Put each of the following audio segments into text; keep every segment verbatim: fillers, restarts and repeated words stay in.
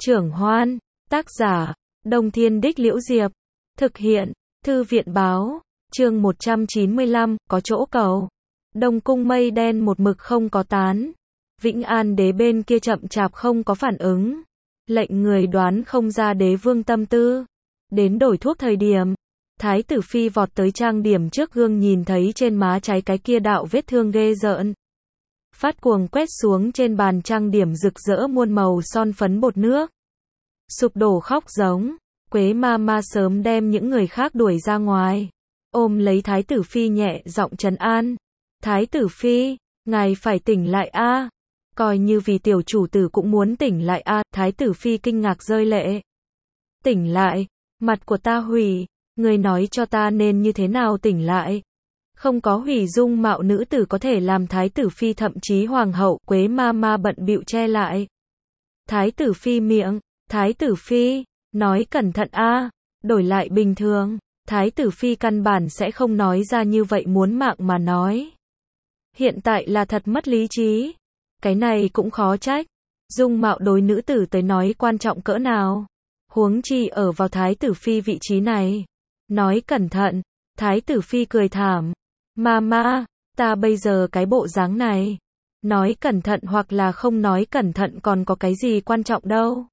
Trưởng Hoan, tác giả, Đông Thiên Đích Liễu Diệp, thực hiện, Thư viện Báo, chương một trăm chín mươi lăm, có chỗ cầu. Đông cung mây đen một mực không có tán. Vĩnh An đế bên kia chậm chạp không có phản ứng. Lệnh người đoán không ra đế vương tâm tư. Đến đổi thuốc thời điểm, Thái tử Phi vọt tới trang điểm trước gương nhìn thấy trên má trái cái kia đạo vết thương ghê rợn. Phát cuồng quét xuống trên bàn trang điểm rực rỡ muôn màu son phấn bột nước. Sụp đổ khóc giống. Quế ma ma sớm đem những người khác đuổi ra ngoài. Ôm lấy Thái tử Phi nhẹ giọng trấn an. Thái tử Phi, ngài phải tỉnh lại a. Coi như vì tiểu chủ tử cũng muốn tỉnh lại a. Thái tử Phi kinh ngạc rơi lệ. Tỉnh lại, mặt của ta hủy, người nói cho ta nên như thế nào tỉnh lại. Không có hủy dung mạo nữ tử có thể làm Thái tử Phi thậm chí hoàng hậu. Quế ma ma bận bịu che lại Thái tử Phi miệng. Thái tử Phi, nói cẩn thận a, đổi lại bình thường, Thái tử Phi căn bản sẽ không nói ra như vậy muốn mạng mà nói. Hiện tại là thật mất lý trí. Cái này cũng khó trách. Dung mạo đối nữ tử tới nói quan trọng cỡ nào. Huống chi ở vào Thái tử Phi vị trí này. Nói cẩn thận, Thái tử Phi cười thảm. Mama, ta bây giờ cái bộ dáng này. Nói cẩn thận hoặc là không nói cẩn thận còn có cái gì quan trọng đâu.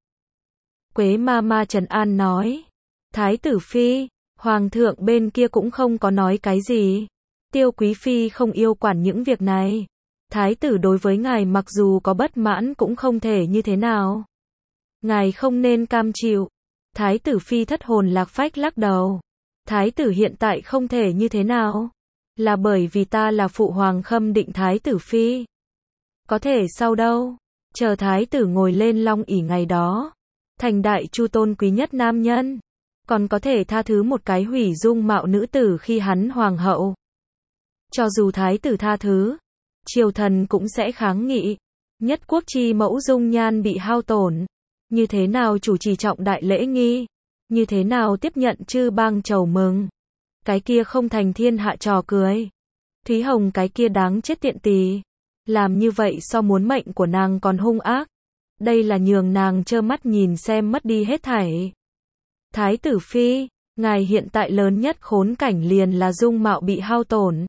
Quế ma ma trấn an nói. Thái tử Phi, hoàng thượng bên kia cũng không có nói cái gì. Tiêu quý phi không yêu quản những việc này. Thái tử đối với ngài mặc dù có bất mãn cũng không thể như thế nào. Ngài không nên cam chịu. Thái tử Phi thất hồn lạc phách lắc đầu. Thái tử hiện tại không thể như thế nào. Là bởi vì ta là phụ hoàng khâm định Thái tử Phi. Có thể sau đâu. Chờ Thái tử ngồi lên long ỷ ngày đó. Thành đại chu tôn quý nhất nam nhân. Còn có thể tha thứ một cái hủy dung mạo nữ tử khi hắn hoàng hậu. Cho dù Thái tử tha thứ, triều thần cũng sẽ kháng nghị. Nhất quốc chi mẫu dung nhan bị hao tổn. Như thế nào chủ trì trọng đại lễ nghi? Như thế nào tiếp nhận chư bang chầu mừng? Cái kia không thành thiên hạ trò cười. Thúy Hồng cái kia đáng chết tiện tỳ. Làm như vậy so muốn mệnh của nàng còn hung ác. Đây là nhường nàng trơ mắt nhìn xem mất đi hết thảy. Thái tử Phi, ngài hiện tại lớn nhất khốn cảnh liền là dung mạo bị hao tổn.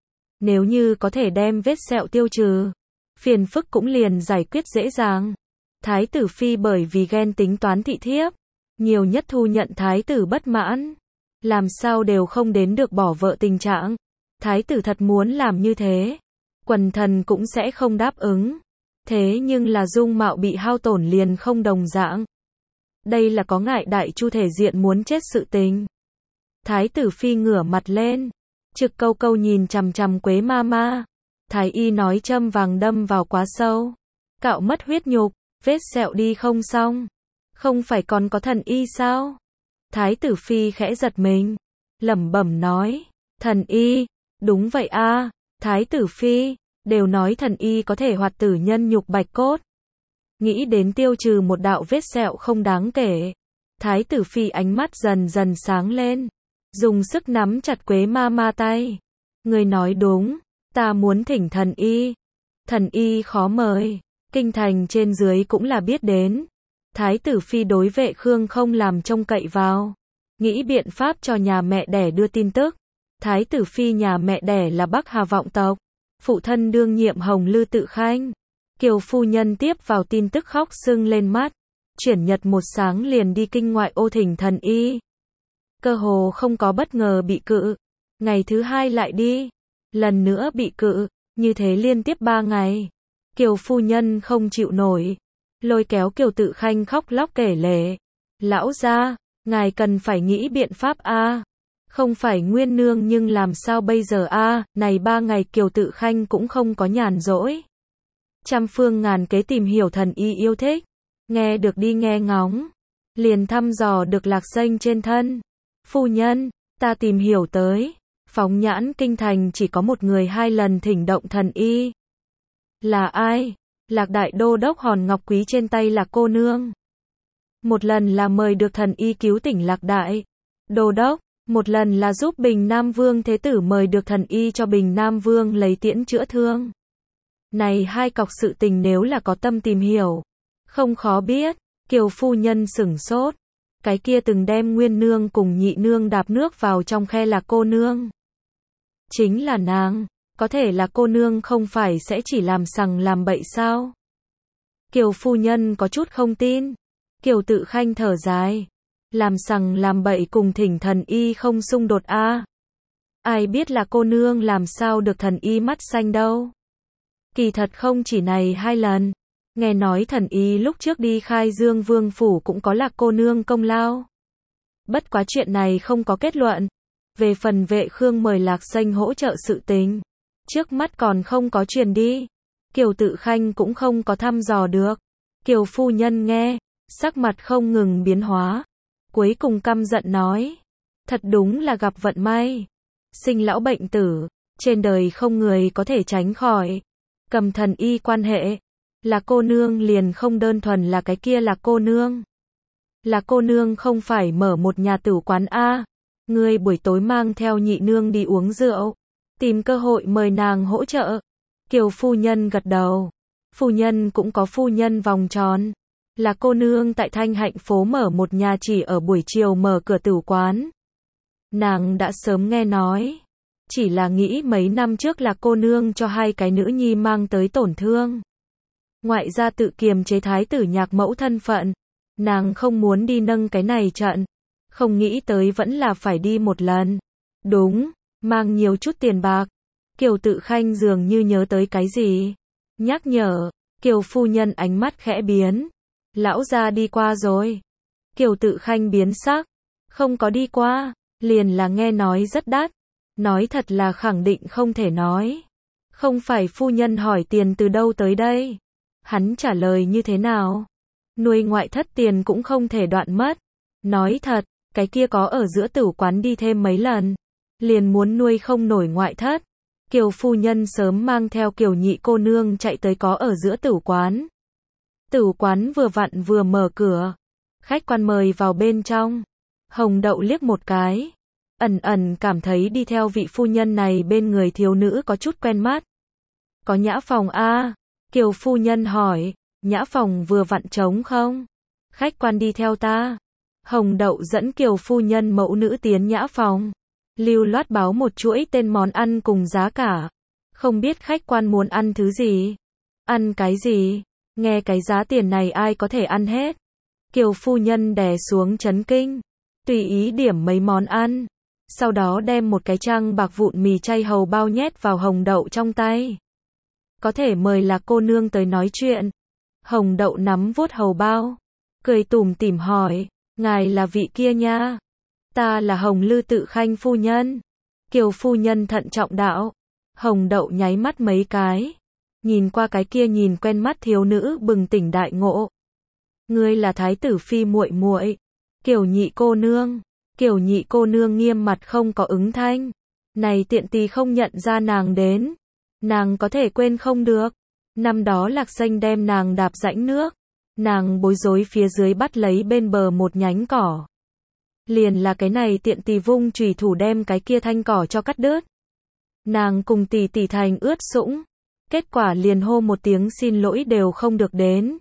Nếu như có thể đem vết sẹo tiêu trừ, phiền phức cũng liền giải quyết dễ dàng. Thái tử Phi bởi vì ghen tính toán thị thiếp, nhiều nhất thu nhận thái tử bất mãn. Làm sao đều không đến được bỏ vợ tình trạng. Thái tử thật muốn làm như thế, quần thần cũng sẽ không đáp ứng. Thế nhưng là dung mạo bị hao tổn liền không đồng dạng. Đây là có ngại đại chu thể diện muốn chết sự tình. Thái tử Phi ngửa mặt lên, trực câu câu nhìn chằm chằm Quế ma ma. Thái y nói châm vàng đâm vào quá sâu, cạo mất huyết nhục, vết sẹo đi không xong. Không phải còn có thần y sao? Thái tử Phi khẽ giật mình, lẩm bẩm nói, thần y, đúng vậy a. Thái tử Phi, đều nói thần y có thể hoạt tử nhân nhục bạch cốt. Nghĩ đến tiêu trừ một đạo vết sẹo không đáng kể. Thái tử Phi ánh mắt dần dần sáng lên, dùng sức nắm chặt Quế ma ma tay. Người nói đúng, ta muốn thỉnh thần y. Thần y khó mời, kinh thành trên dưới cũng là biết đến. Thái tử Phi đối Vệ Khương không làm trông cậy vào. Nghĩ biện pháp cho nhà mẹ đẻ đưa tin tức. Thái tử Phi nhà mẹ đẻ là Bắc Hà vọng tộc. Phụ thân đương nhiệm Hồng Lư Tự Khanh. Kiều phu nhân tiếp vào tin tức khóc sưng lên mắt. Chuyển nhật một sáng liền đi kinh ngoại ô thỉnh thần y. Cơ hồ không có bất ngờ bị cự. Ngày thứ hai lại đi. Lần nữa bị cự. Như thế liên tiếp ba ngày. Kiều phu nhân không chịu nổi. Lôi kéo Kiều Tự Khanh khóc lóc kể lể. Lão gia, ngài cần phải nghĩ biện pháp a. Không phải nguyên nương nhưng làm sao bây giờ a? Này ba ngày Kiều Tự Khanh cũng không có nhàn rỗi. Trăm phương ngàn kế tìm hiểu thần y yêu thích. Nghe được đi nghe ngóng. Liền thăm dò được lạc xanh trên thân. Phu nhân, ta tìm hiểu tới. Phóng nhãn kinh thành chỉ có một người hai lần thỉnh động thần y. Là ai? Lạc đại đô đốc hòn ngọc quý trên tay Lạc cô nương. Một lần là mời được thần y cứu tỉnh Lạc đại đô đốc. Một lần là giúp Bình Nam Vương Thế Tử mời được thần y cho Bình Nam Vương lấy tiễn chữa thương. Này hai cọc sự tình nếu là có tâm tìm hiểu, không khó biết, Kiều phu nhân sửng sốt. Cái kia từng đem Nguyên nương cùng Nhị nương đạp nước vào trong khe là cô nương. Chính là nàng, có thể là cô nương không phải sẽ chỉ làm sằng làm bậy sao? Kiều phu nhân có chút không tin. Kiều Tự Khanh thở dài. Làm sằng làm bậy cùng thỉnh thần y không xung đột a. À. Ai biết là cô nương làm sao được thần y mắt xanh đâu. Kỳ thật không chỉ này hai lần. Nghe nói thần y lúc trước đi khai Dương Vương phủ cũng có là cô nương công lao. Bất quá chuyện này không có kết luận. Về phần Vệ Khương mời Lạc Xanh hỗ trợ sự tình, trước mắt còn không có truyền đi. Kiều Tự Khanh cũng không có thăm dò được. Kiều phu nhân nghe, sắc mặt không ngừng biến hóa. Cuối cùng căm giận nói. Thật đúng là gặp vận may. Sinh lão bệnh tử, trên đời không người có thể tránh khỏi. Cầm thần y quan hệ. Là cô nương liền không đơn thuần là cái kia là cô nương. Là cô nương không phải mở một nhà tử quán A. Ngươi buổi tối mang theo Nhị nương đi uống rượu. Tìm cơ hội mời nàng hỗ trợ. Kiều phu nhân gật đầu. Phu nhân cũng có phu nhân vòng tròn. Là cô nương tại Thanh Hạnh phố mở một nhà chỉ ở buổi chiều mở cửa tử quán. Nàng đã sớm nghe nói. Chỉ là nghĩ mấy năm trước là cô nương cho hai cái nữ nhi mang tới tổn thương. Ngoại gia tự kiềm chế thái tử nhạc mẫu thân phận. Nàng không muốn đi nâng cái này trận. Không nghĩ tới vẫn là phải đi một lần. Đúng, mang nhiều chút tiền bạc. Kiều Tự Khanh dường như nhớ tới cái gì. Nhắc nhở, Kiều phu nhân ánh mắt khẽ biến. Lão gia đi qua rồi. Kiều Tự Khanh biến sắc. Không có đi qua, liền là nghe nói rất đắt. Nói thật là khẳng định không thể nói. Không phải phu nhân hỏi tiền từ đâu tới đây. Hắn trả lời như thế nào? Nuôi ngoại thất tiền cũng không thể đoạn mất. Nói thật, cái kia có ở giữa tử quán đi thêm mấy lần. Liền muốn nuôi không nổi ngoại thất. Kiều phu nhân sớm mang theo Kiều nhị cô nương chạy tới có ở giữa tử quán. Tử quán vừa vặn vừa mở cửa. Khách quan mời vào bên trong. Hồng Đậu liếc một cái. Ẩn ẩn cảm thấy đi theo vị phu nhân này bên người thiếu nữ có chút quen mắt. Có nhã phòng a? Kiều phu nhân hỏi. Nhã phòng vừa vặn trống không? Khách quan đi theo ta. Hồng Đậu dẫn Kiều phu nhân mẫu nữ tiến nhã phòng. Lưu loát báo một chuỗi tên món ăn cùng giá cả. Không biết khách quan muốn ăn thứ gì? Ăn cái gì? Nghe cái giá tiền này ai có thể ăn hết? Kiều phu nhân đè xuống chấn kinh. Tùy ý điểm mấy món ăn. Sau đó đem một cái trang bạc vụn mì chay hầu bao nhét vào Hồng Đậu trong tay. Có thể mời là cô nương tới nói chuyện. Hồng Đậu nắm vuốt hầu bao. Cười tủm tỉm hỏi. Ngài là vị kia nha. Ta là Hồng Lư Tự Khanh phu nhân. Kiều phu nhân thận trọng đạo. Hồng Đậu nháy mắt mấy cái. Nhìn qua cái kia nhìn quen mắt thiếu nữ bừng tỉnh đại ngộ. Ngươi là thái tử phi muội muội. Kiều nhị cô nương. Kiều nhị cô nương nghiêm mặt không có ứng thanh. Này tiện tì không nhận ra nàng đến. Nàng có thể quên không được. Năm đó Lạc Xanh đem nàng đạp rãnh nước. Nàng bối rối phía dưới bắt lấy bên bờ một nhánh cỏ. Liền là cái này tiện tì vung chùy thủ đem cái kia thanh cỏ cho cắt đứt. Nàng cùng tỷ tỷ thành ướt sũng. Kết quả liền hô một tiếng xin lỗi đều không được đến.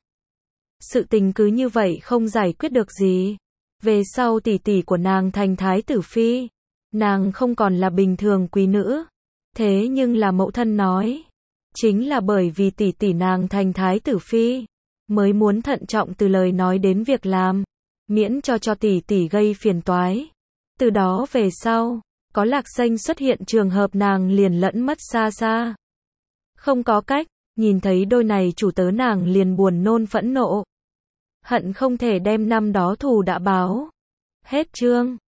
Sự tình cứ như vậy không giải quyết được gì. Về sau tỷ tỷ của nàng thành thái tử phi. Nàng không còn là bình thường quý nữ. Thế nhưng là mẫu thân nói. Chính là bởi vì tỷ tỷ nàng thành thái tử phi. Mới muốn thận trọng từ lời nói đến việc làm. Miễn cho cho tỷ tỷ gây phiền toái. Từ đó về sau, có Lạc Xanh xuất hiện trường hợp nàng liền lẫn mất xa xa. Không có cách, nhìn thấy đôi này chủ tớ nàng liền buồn nôn phẫn nộ. Hận không thể đem năm đó thù đã báo. Hết chương.